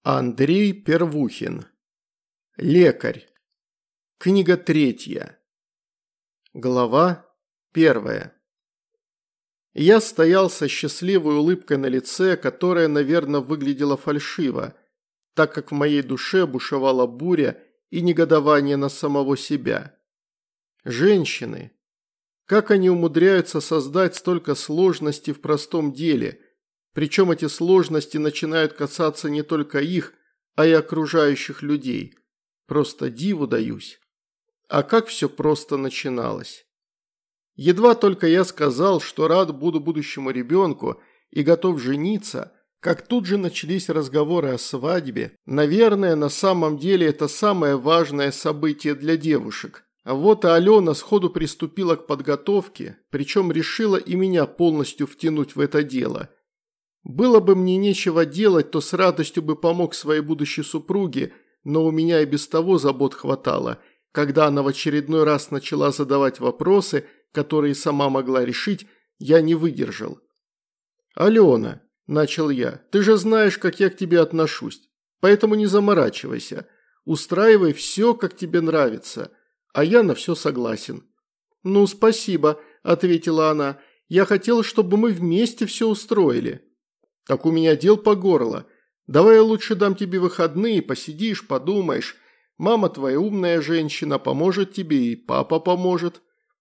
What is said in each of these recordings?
Андрей Первухин. Лекарь. Книга 3. Глава 1. Я стоял со счастливой улыбкой на лице, которая, наверное, выглядела фальшиво, так как в моей душе бушевала буря и негодование на самого себя. Женщины. Как они умудряются создать столько сложностей в простом деле, причем эти сложности начинают касаться не только их, а и окружающих людей. Просто диву даюсь. А как все просто начиналось. Едва только я сказал, что рад буду будущему ребенку и готов жениться, как тут же начались разговоры о свадьбе. Наверное, на самом деле это самое важное событие для девушек. А вот и Алена сходу приступила к подготовке, причем решила и меня полностью втянуть в это дело. Было бы мне нечего делать, то с радостью бы помог своей будущей супруге, но у меня и без того забот хватало, когда она в очередной раз начала задавать вопросы, которые сама могла решить, я не выдержал. «Алена», – начал я, – «ты же знаешь, как я к тебе отношусь, поэтому не заморачивайся, устраивай все, как тебе нравится, а я на все согласен». «Ну, спасибо», – ответила она, – «я хотела, чтобы мы вместе все устроили». «Так у меня дел по горло. Давай я лучше дам тебе выходные, посидишь, подумаешь. Мама твоя умная женщина, поможет тебе и папа поможет».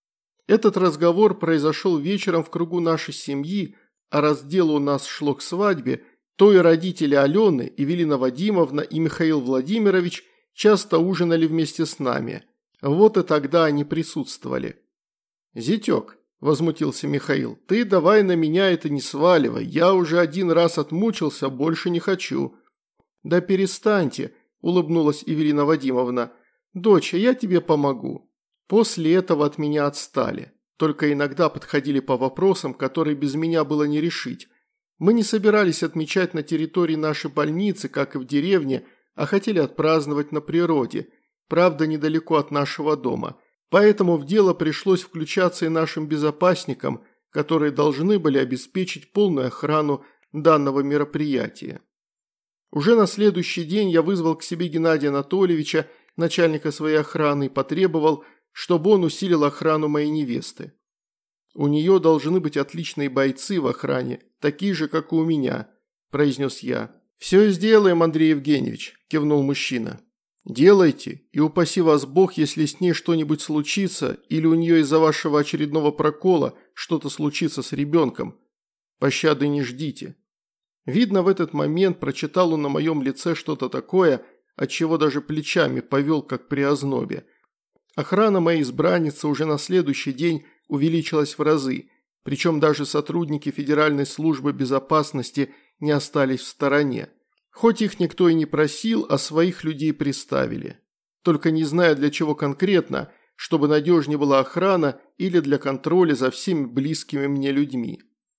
Этот разговор произошел вечером в кругу нашей семьи, а раз дело у нас шло к свадьбе, то и родители Алены, Эвелина Вадимовна и Михаил Владимирович часто ужинали вместе с нами. Вот и тогда они присутствовали. «Зятек», – возмутился Михаил, – «ты давай на меня это не сваливай, я уже один раз отмучился, больше не хочу». «Да перестаньте», – улыбнулась Эвелина Вадимовна, – «доча, я тебе помогу». После этого от меня отстали, только иногда подходили по вопросам, которые без меня было не решить. Мы не собирались отмечать на территории нашей больницы, как и в деревне, а хотели отпраздновать на природе, правда недалеко от нашего дома. Поэтому в дело пришлось включаться и нашим безопасникам, которые должны были обеспечить полную охрану данного мероприятия. Уже на следующий день я вызвал к себе Геннадия Анатольевича, начальника своей охраны, и потребовал, чтобы он усилил охрану моей невесты. «У нее должны быть отличные бойцы в охране, такие же, как и у меня», – произнес я. «Все сделаем, Андрей Евгеньевич», – кивнул мужчина. «Делайте, и упаси вас Бог, если с ней что-нибудь случится, или у нее из-за вашего очередного прокола что-то случится с ребенком. Пощады не ждите». Видно, в этот момент прочитал он на моем лице что-то такое, от чего даже плечами повел, как при ознобе. Охрана моей избранницы уже на следующий день увеличилась в разы, причем даже сотрудники Федеральной службы безопасности не остались в стороне. Хоть их никто и не просил, а своих людей приставили. Только не зная для чего конкретно, чтобы надежнее была охрана или для контроля за всеми близкими мне людьми.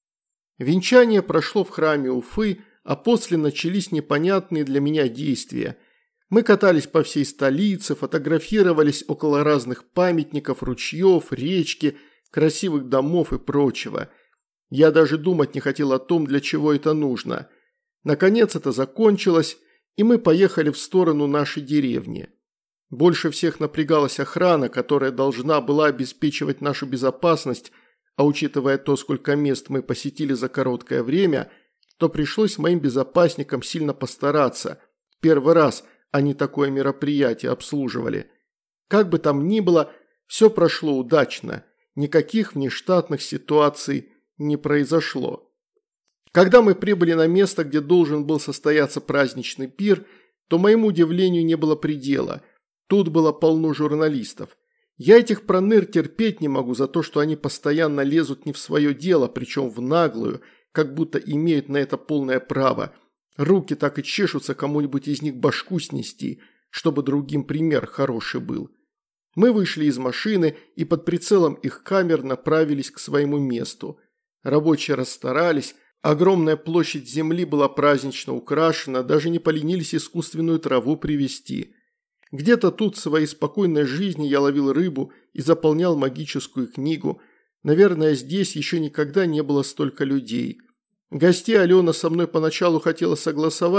Венчание прошло в храме Уфы, а после начались непонятные для меня действия. Мы катались по всей столице, фотографировались около разных памятников, ручьев, речки, красивых домов и прочего. Я даже думать не хотел о том, для чего это нужно. Наконец это закончилось, и мы поехали в сторону нашей деревни. Больше всех напрягалась охрана, которая должна была обеспечивать нашу безопасность, а учитывая то, сколько мест мы посетили за короткое время, то пришлось моим безопасникам сильно постараться. Первый раз они такое мероприятие обслуживали. Как бы там ни было, все прошло удачно, никаких внештатных ситуаций не произошло. Когда мы прибыли на место, где должен был состояться праздничный пир, то моему удивлению не было предела. Тут было полно журналистов. Я этих проныр терпеть не могу за то, что они постоянно лезут не в свое дело, причем в наглую, как будто имеют на это полное право. Руки так и чешутся кому-нибудь из них башку снести, чтобы другим пример хороший был. Мы вышли из машины и под прицелом их камер направились к своему месту. Рабочие расстарались, огромная площадь земли была празднично украшена, даже не поленились искусственную траву привезти. Где-то тут в своей спокойной жизни я ловил рыбу и заполнял магическую книгу. Наверное, здесь еще никогда не было столько людей. Гостей Алена со мной поначалу хотела согласовать,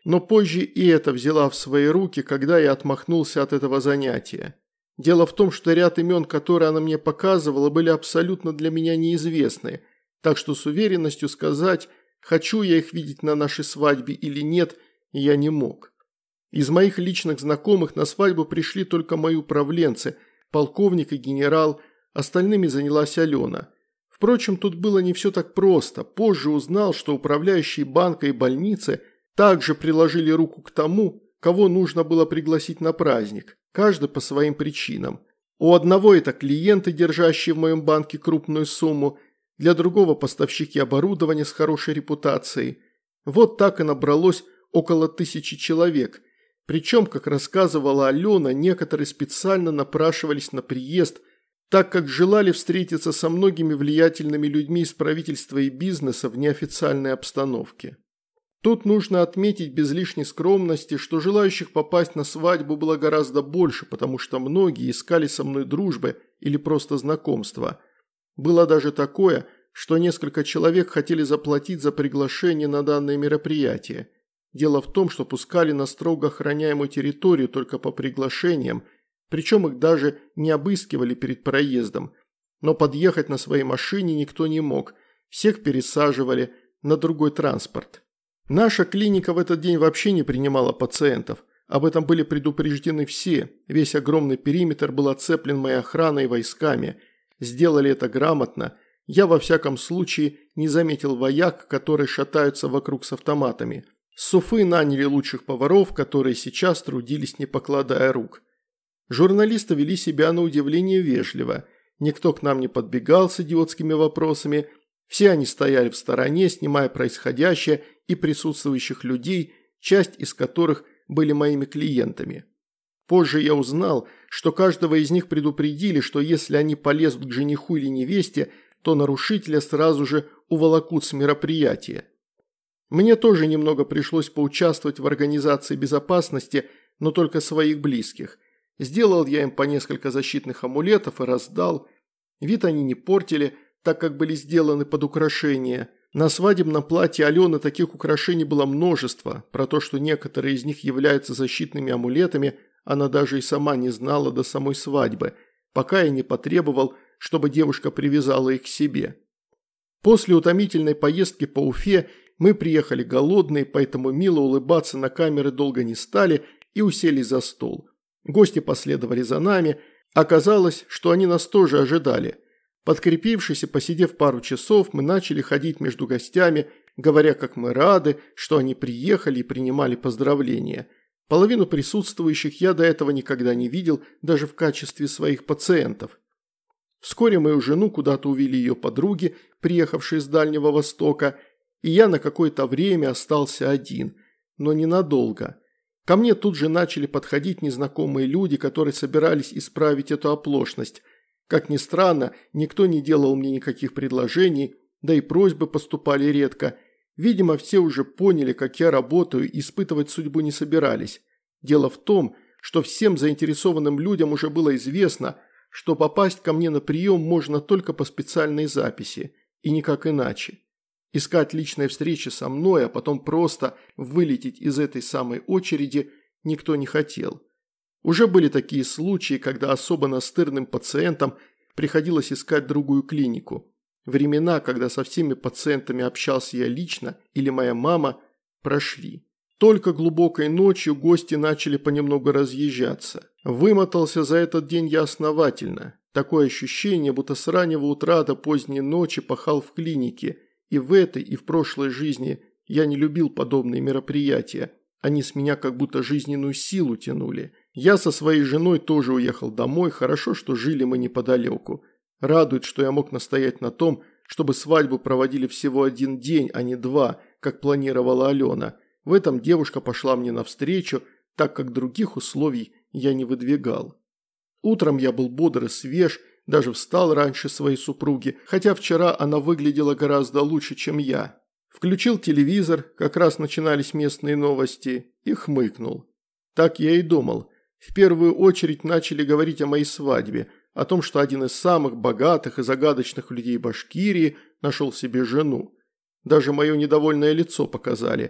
но позже и это взяла в свои руки, когда я отмахнулся от этого занятия. Дело в том, что ряд имен, которые она мне показывала, были абсолютно для меня неизвестны, так что с уверенностью сказать, хочу я их видеть на нашей свадьбе или нет, я не мог. Из моих личных знакомых на свадьбу пришли только мои управленцы, полковник и генерал, остальными занялась Алена. Впрочем, тут было не все так просто. Позже узнал, что управляющие банка и больницы также приложили руку к тому, кого нужно было пригласить на праздник, каждый по своим причинам. У одного это клиенты, держащие в моем банке крупную сумму, для другого поставщики оборудования с хорошей репутацией. Вот так и набралось около 1000 человек. Причем, как рассказывала Алена, некоторые специально напрашивались на приезд, так как желали встретиться со многими влиятельными людьми из правительства и бизнеса в неофициальной обстановке. Тут нужно отметить без лишней скромности, что желающих попасть на свадьбу было гораздо больше, потому что многие искали со мной дружбы или просто знакомства. Было даже такое, что несколько человек хотели заплатить за приглашение на данное мероприятие. Дело в том, что пускали на строго охраняемую территорию только по приглашениям, причем их даже не обыскивали перед проездом. Но подъехать на своей машине никто не мог, всех пересаживали на другой транспорт. Наша клиника в этот день вообще не принимала пациентов, об этом были предупреждены все, весь огромный периметр был оцеплен моей охраной и войсками. Сделали это грамотно, я во всяком случае не заметил вояк, которые шатаются вокруг с автоматами. С Уфы наняли лучших поваров, которые сейчас трудились не покладая рук. Журналисты вели себя на удивление вежливо, никто к нам не подбегал с идиотскими вопросами, все они стояли в стороне, снимая происходящее и присутствующих людей, часть из которых были моими клиентами. Позже я узнал, что каждого из них предупредили, что если они полезут к жениху или невесте, то нарушителя сразу же уволокут с мероприятия. Мне тоже немного пришлось поучаствовать в организации безопасности, но только своих близких. Сделал я им по несколько защитных амулетов и раздал. Вид они не портили, так как были сделаны под украшения. На свадебном платье Алены таких украшений было множество. Про то, что некоторые из них являются защитными амулетами, она даже и сама не знала до самой свадьбы, пока я не потребовал, чтобы девушка привязала их к себе. После утомительной поездки по Уфе мы приехали голодные, поэтому мило улыбаться на камеры долго не стали и уселись за стол. Гости последовали за нами, оказалось, что они нас тоже ожидали. Подкрепившись и посидев пару часов, мы начали ходить между гостями, говоря, как мы рады, что они приехали и принимали поздравления. Половину присутствующих я до этого никогда не видел, даже в качестве своих пациентов. Вскоре мою жену куда-то увели ее подруги, приехавшие с Дальнего Востока, и я на какое-то время остался один, но ненадолго. Ко мне тут же начали подходить незнакомые люди, которые собирались исправить эту оплошность. Как ни странно, никто не делал мне никаких предложений, да и просьбы поступали редко. Видимо, все уже поняли, как я работаю, и испытывать судьбу не собирались. Дело в том, что всем заинтересованным людям уже было известно, что попасть ко мне на прием можно только по специальной записи, и никак иначе. Искать личной встречи со мной, а потом просто вылететь из этой самой очереди никто не хотел. Уже были такие случаи, когда особо настырным пациентам приходилось искать другую клинику. Времена, когда со всеми пациентами общался я лично или моя мама, прошли. Только глубокой ночью гости начали понемногу разъезжаться. Вымотался за этот день я основательно. Такое ощущение, будто с раннего утра до поздней ночи пахал в клинике. И в этой, и в прошлой жизни я не любил подобные мероприятия. Они с меня как будто жизненную силу тянули. Я со своей женой тоже уехал домой, хорошо, что жили мы неподалеку. Радует, что я мог настоять на том, чтобы свадьбу проводили всего 1 день, а не 2, как планировала Алена. В этом девушка пошла мне навстречу, так как других условий я не выдвигал. Утром я был бодр и свеж, даже встал раньше своей супруги, хотя вчера она выглядела гораздо лучше, чем я. Включил телевизор, как раз начинались местные новости, и хмыкнул. Так я и думал. В первую очередь начали говорить о моей свадьбе, о том, что один из самых богатых и загадочных людей Башкирии нашел себе жену. Даже мое недовольное лицо показали.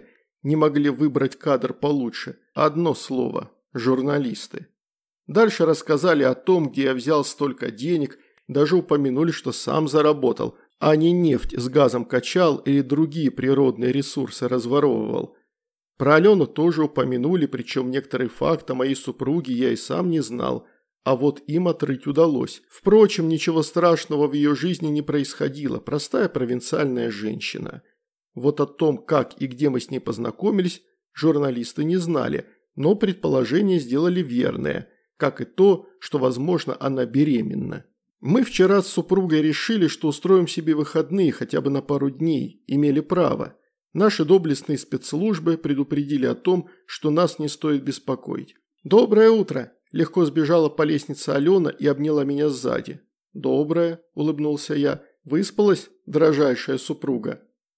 не могли выбрать кадр получше. Одно слово – журналисты. Дальше рассказали о том, где я взял столько денег, даже упомянули, что сам заработал, а не нефть с газом качал или другие природные ресурсы разворовывал. Про Алену тоже упомянули, причем некоторые факты о моей супруге я и сам не знал, а вот им отрыть удалось. Впрочем, ничего страшного в ее жизни не происходило, простая провинциальная женщина. Вот о том, как и где мы с ней познакомились, журналисты не знали, но предположение сделали верное, как и то, что, возможно, она беременна. Мы вчера с супругой решили, что устроим себе выходные хотя бы на пару дней, имели право. Наши доблестные спецслужбы предупредили о том, что нас не стоит беспокоить. «Доброе утро!» – легко сбежала по лестнице Алена и обняла меня сзади. «Доброе!» – улыбнулся я. «Выспалась, дрожайшая супруга?»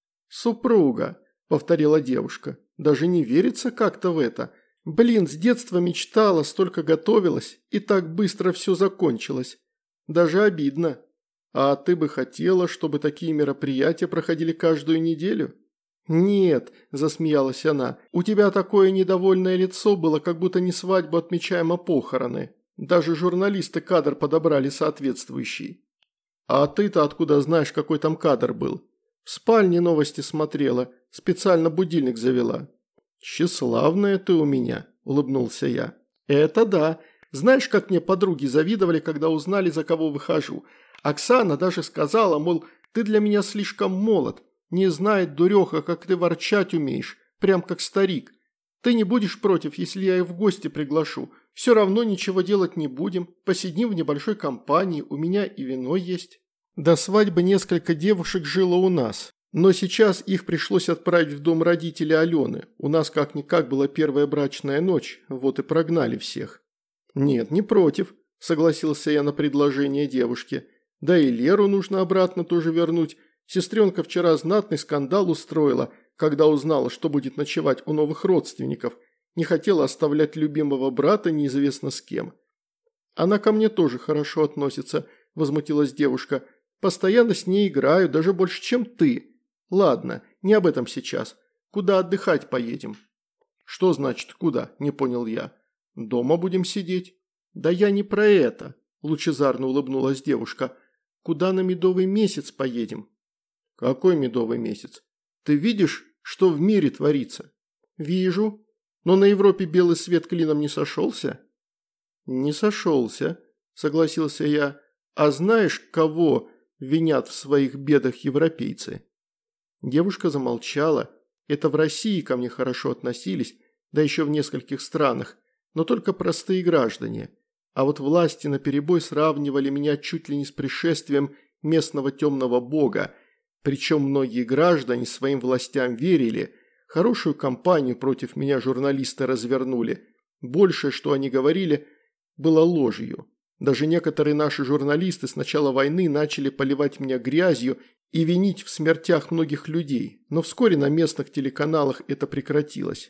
«Супруга!» – повторила девушка. «Даже не верится как-то в это. Блин, с детства мечтала, столько готовилась, и так быстро все закончилось. Даже обидно. А ты бы хотела, чтобы такие мероприятия проходили каждую неделю?» «Нет», – засмеялась она, – «у тебя такое недовольное лицо было, как будто не свадьбу отмечаем, а похороны. Даже журналисты кадр подобрали соответствующий». «А ты-то откуда знаешь, какой там кадр был?» «В спальне новости смотрела, специально будильник завела». «Тщеславная ты у меня», – улыбнулся я. «Это да. Знаешь, как мне подруги завидовали, когда узнали, за кого выхожу. Оксана даже сказала, мол, ты для меня слишком молод. Не знает дуреха, как ты ворчать умеешь, прям как старик. Ты не будешь против, если я и в гости приглашу. Все равно ничего делать не будем. Посидим в небольшой компании, у меня и вино есть». До свадьбы несколько девушек жило у нас, но сейчас их пришлось отправить в дом родителей Алены. У нас как-никак была первая брачная ночь, вот и прогнали всех. «Нет, не против», – согласился я на предложение девушки. «Да и Леру нужно обратно тоже вернуть. Сестренка вчера знатный скандал устроила, когда узнала, что будет ночевать у новых родственников. Не хотела оставлять любимого брата неизвестно с кем». «Она ко мне тоже хорошо относится», – возмутилась девушка. «Постоянно с ней играю, даже больше, чем ты. Ладно, не об этом сейчас. Куда отдыхать поедем?» «Что значит куда?» – не понял я. «Дома будем сидеть». «Да я не про это», – лучезарно улыбнулась девушка. «Куда на медовый месяц поедем?» «Какой медовый месяц? Ты видишь, что в мире творится?» «Вижу. Но на Европе белый свет клином не сошелся?» «Не сошелся», – согласился я. «А знаешь, кого винят в своих бедах европейцы?» Девушка замолчала. Это в России ко мне хорошо относились, да еще в нескольких странах, но только простые граждане. А вот власти наперебой сравнивали меня чуть ли не с пришествием местного темного бога, причем многие граждане своим властям верили, хорошую кампанию против меня журналисты развернули. Большее, что они говорили, было ложью. Даже некоторые наши журналисты с начала войны начали поливать меня грязью и винить в смертях многих людей, но вскоре на местных телеканалах это прекратилось.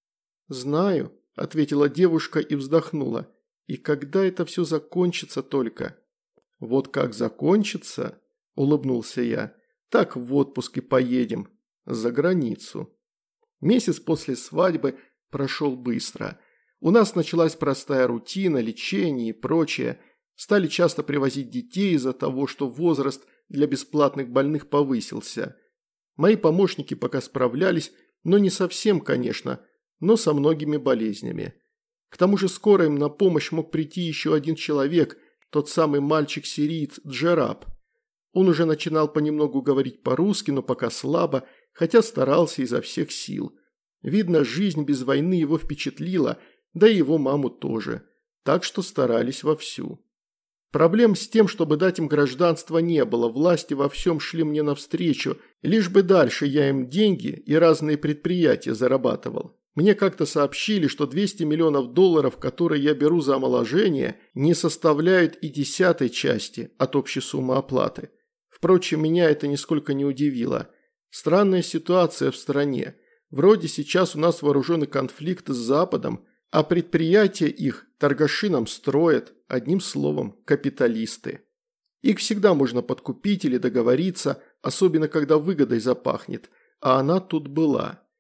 «Знаю», – ответила девушка и вздохнула. «И когда это все закончится только?» «Вот как закончится», – улыбнулся я, – «так в отпуск и поедем. За границу». Месяц после свадьбы прошел быстро. У нас началась простая рутина, лечение и прочее. Стали часто привозить детей из-за того, что возраст для бесплатных больных повысился. Мои помощники пока справлялись, но не совсем, конечно, но со многими болезнями. К тому же скоро им на помощь мог прийти еще один человек, тот самый мальчик-сириец Джераб. Он уже начинал понемногу говорить по-русски, но пока слабо, хотя старался изо всех сил. Видно, жизнь без войны его впечатлила, да и его маму тоже, так что старались вовсю. Проблем с тем, чтобы дать им гражданство, не было, власти во всем шли мне навстречу, лишь бы дальше я им деньги и разные предприятия зарабатывал. Мне как-то сообщили, что 200 миллионов долларов, которые я беру за омоложение, не составляют и 10% части от общей суммы оплаты. Впрочем, меня это нисколько не удивило. Странная ситуация в стране. Вроде сейчас у нас вооруженный конфликт с Западом, а предприятия их торгаши нам строят, одним словом, капиталисты. Их всегда можно подкупить или договориться, особенно когда выгодой запахнет, а она тут была.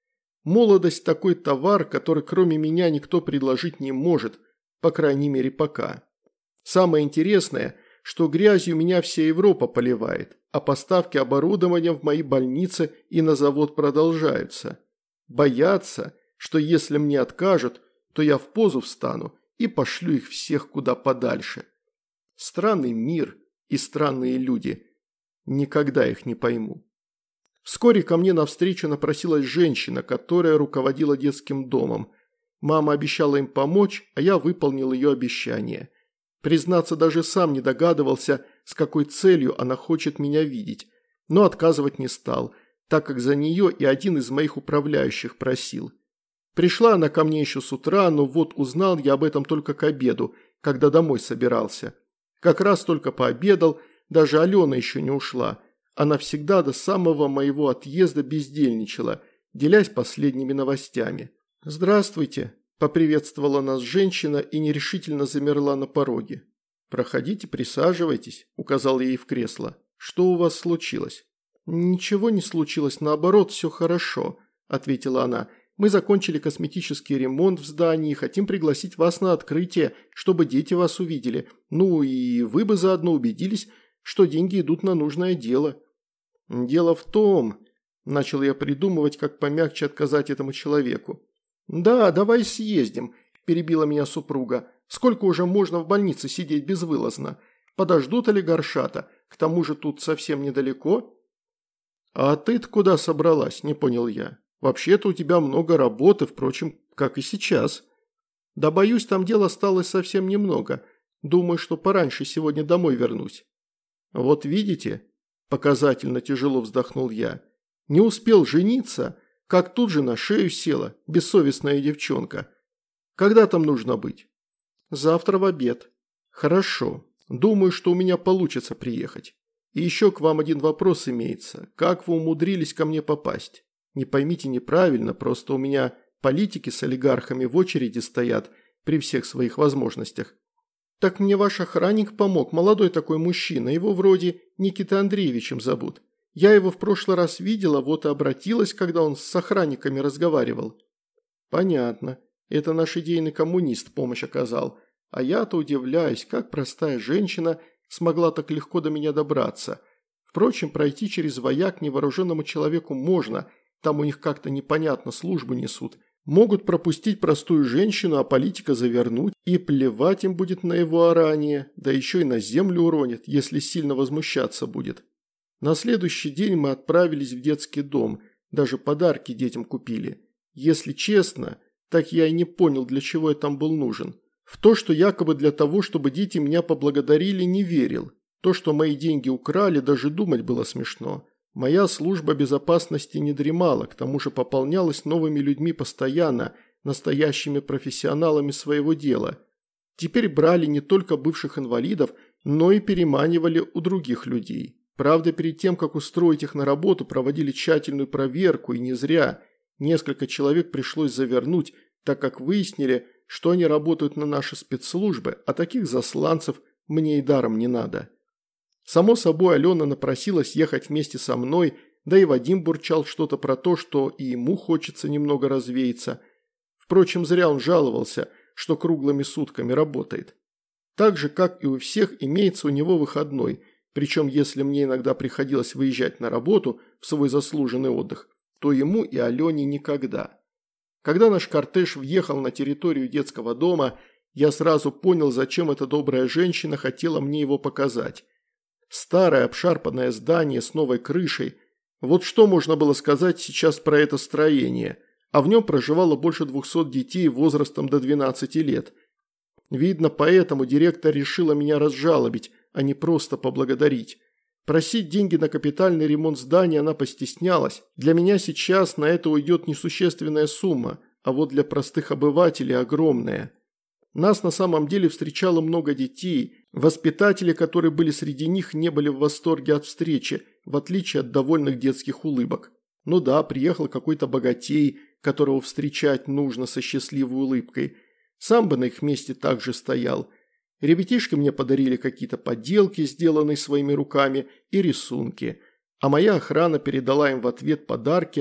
Молодость – такой товар, который кроме меня никто предложить не может, по крайней мере пока. Самое интересное, что грязью меня вся Европа поливает, а поставки оборудования в мои больницы и на завод продолжаются. Боятся, что если мне откажут, то я в позу встану и пошлю их всех куда подальше. Странный мир и странные люди. Никогда их не пойму. Вскоре ко мне навстречу напросилась женщина, которая руководила детским домом. Мама обещала им помочь, а я выполнил ее обещание. Признаться, даже сам не догадывался, с какой целью она хочет меня видеть, но отказывать не стал, так как за нее и один из моих управляющих просил. Пришла она ко мне еще с утра, но вот узнал я об этом только к обеду, когда домой собирался. Как раз только пообедал, даже Алена еще не ушла. Она всегда до самого моего отъезда бездельничала, делясь последними новостями. «Здравствуйте», – поприветствовала нас женщина и нерешительно замерла на пороге. «Проходите, присаживайтесь», – указал я ей в кресло. «Что у вас случилось?» «Ничего не случилось, наоборот, все хорошо», – ответила она. «Мы закончили косметический ремонт в здании и хотим пригласить вас на открытие, чтобы дети вас увидели. Ну и вы бы заодно убедились, что деньги идут на нужное дело». «Дело в том», – начал я придумывать, как помягче отказать этому человеку. «Да, давай съездим», – перебила меня супруга. «Сколько уже можно в больнице сидеть безвылазно? Подождут олигаршата, к тому же тут совсем недалеко». «А ты-то куда собралась?» – не понял я. «Вообще-то у тебя много работы, впрочем, как и сейчас». «Да боюсь, там дел осталось совсем немного. Думаю, что пораньше сегодня домой вернусь». «Вот видите?» – показательно тяжело вздохнул я. «Не успел жениться, как тут же на шею села, бессовестная девчонка. Когда там нужно быть?» «Завтра в обед». «Хорошо. Думаю, что у меня получится приехать. И еще к вам один вопрос имеется. Как вы умудрились ко мне попасть? Не поймите неправильно, просто у меня политики с олигархами в очереди стоят при всех своих возможностях». «Так мне ваш охранник помог, молодой такой мужчина, его вроде Никитой Андреевичем зовут. Я его в прошлый раз видела, вот и обратилась, когда он с охранниками разговаривал». «Понятно. Это наш идейный коммунист помощь оказал. А я-то удивляюсь, как простая женщина смогла так легко до меня добраться. Впрочем, пройти через вояк невооруженному человеку можно, там у них как-то непонятно службу несут. Могут пропустить простую женщину, а политика завернуть, и плевать им будет на его орание, да еще и на землю уронит, если сильно возмущаться будет». На следующий день мы отправились в детский дом, даже подарки детям купили. Если честно, так я и не понял, для чего я там был нужен. В то, что якобы для того, чтобы дети меня поблагодарили, не верил. То, что мои деньги украли, даже думать было смешно. Моя служба безопасности не дремала, к тому же пополнялась новыми людьми постоянно, настоящими профессионалами своего дела. Теперь брали не только бывших инвалидов, но и переманивали у других людей. Правда, перед тем, как устроить их на работу, проводили тщательную проверку, и не зря. Несколько человек пришлось завернуть, так как выяснили, что они работают на наши спецслужбы, а таких засланцев мне и даром не надо. Само собой, Алена напросилась ехать вместе со мной, да и Вадим бурчал что-то про то, что и ему хочется немного развеяться. Впрочем, зря он жаловался, что круглыми сутками работает. Так же, как и у всех, имеется у него выходной, причем если мне иногда приходилось выезжать на работу в свой заслуженный отдых, то ему и Алене никогда. Когда наш кортеж въехал на территорию детского дома, я сразу понял, зачем эта добрая женщина хотела мне его показать. Старое обшарпанное здание с новой крышей. Вот что можно было сказать сейчас про это строение, а в нем проживало больше 200 детей возрастом до 12 лет. Видно, поэтому директор решила меня разжалобить, а не просто поблагодарить. Просить деньги на капитальный ремонт здания она постеснялась. Для меня сейчас на это уйдет несущественная сумма, а вот для простых обывателей огромная. Нас на самом деле встречало много детей. Воспитатели, которые были среди них, не были в восторге от встречи, в отличие от довольных детских улыбок. Ну да, приехал какой-то богатей, которого встречать нужно со счастливой улыбкой. Сам бы на их месте также стоял. Ребятишки мне подарили какие-то поделки, сделанные своими руками, и рисунки. А моя охрана передала им в ответ подарки,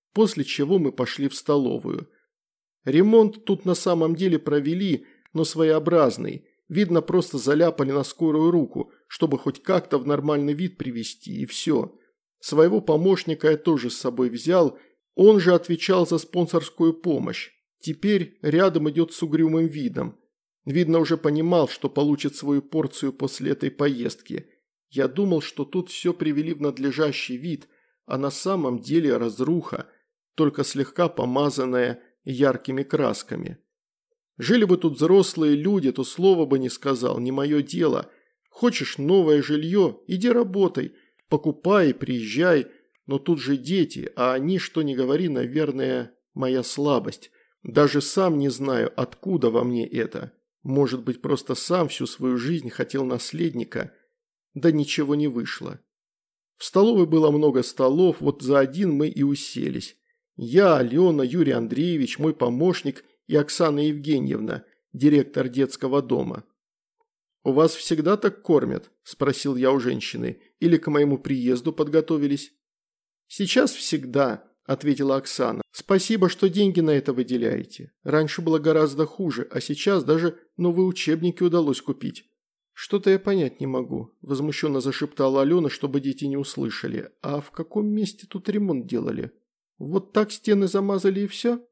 после чего мы пошли в столовую. Ремонт тут на самом деле провели, но своеобразный. Видно, просто заляпали на скорую руку, чтобы хоть как-то в нормальный вид привести, и все. Своего помощника я тоже с собой взял, он же отвечал за спонсорскую помощь. Теперь рядом идет с угрюмым видом. Видно, уже понимал, что получит свою порцию после этой поездки. Я думал, что тут все привели в надлежащий вид, а на самом деле разруха, только слегка помазанная яркими красками. Жили бы тут взрослые люди, то слова бы не сказал, не мое дело. Хочешь новое жилье, иди работай, покупай, приезжай, но тут же дети, а они, что ни говори, наверное, моя слабость. Даже сам не знаю, откуда во мне это. Может быть, просто сам всю свою жизнь хотел наследника, да ничего не вышло. В столовой было много столов, вот за один мы и уселись. Я, Алена, Юрий Андреевич, мой помощник и Оксана Евгеньевна, директор детского дома. «У вас всегда так кормят?» – спросил я у женщины. «Или к моему приезду подготовились?» «Сейчас всегда», – ответила Оксана. «Спасибо, что деньги на это выделяете. Раньше было гораздо хуже, а сейчас даже новые учебники удалось купить». «Что-то я понять не могу», – возмущенно зашептала Алена, чтобы дети не услышали. «А в каком месте тут ремонт делали? Вот так стены замазали и все?»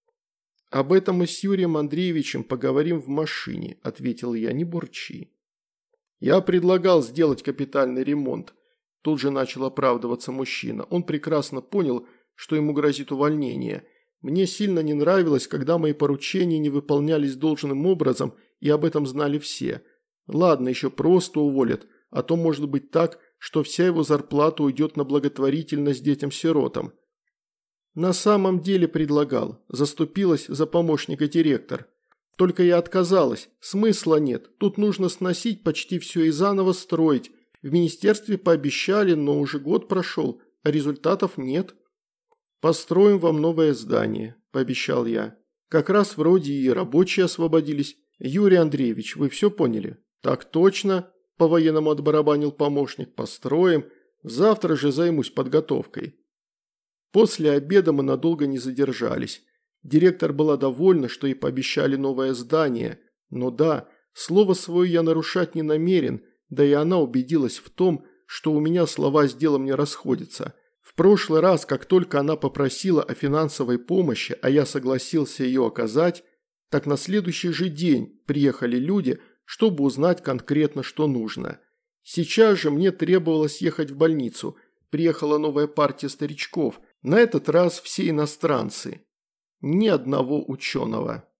«Об этом мы с Юрием Андреевичем поговорим в машине», – ответил я, – «не бурчи». «Я предлагал сделать капитальный ремонт», – тут же начал оправдываться мужчина. Он прекрасно понял, что ему грозит увольнение. Мне сильно не нравилось, когда мои поручения не выполнялись должным образом, и об этом знали все. Ладно, еще просто уволят, а то может быть так, что вся его зарплата уйдет на благотворительность детям-сиротам. На самом деле предлагал, заступилась за помощника директор. Только я отказалась, смысла нет, тут нужно сносить почти все и заново строить. В министерстве пообещали, но уже год прошел, а результатов нет. «Построим вам новое здание», – пообещал я. «Как раз вроде и рабочие освободились. Юрий Андреевич, вы все поняли?» «Так точно», – по-военному отбарабанил помощник. «Построим. Завтра же займусь подготовкой». После обеда мы надолго не задержались. Директор была довольна, что ей пообещали новое здание. Но да, слово свое я нарушать не намерен, да и она убедилась в том, что у меня слова с делом не расходятся. В прошлый раз, как только она попросила о финансовой помощи, а я согласился ее оказать, так на следующий же день приехали люди, чтобы узнать конкретно, что нужно. Сейчас же мне требовалось ехать в больницу. Приехала новая партия старичков, на этот раз все иностранцы. Ни одного ученого.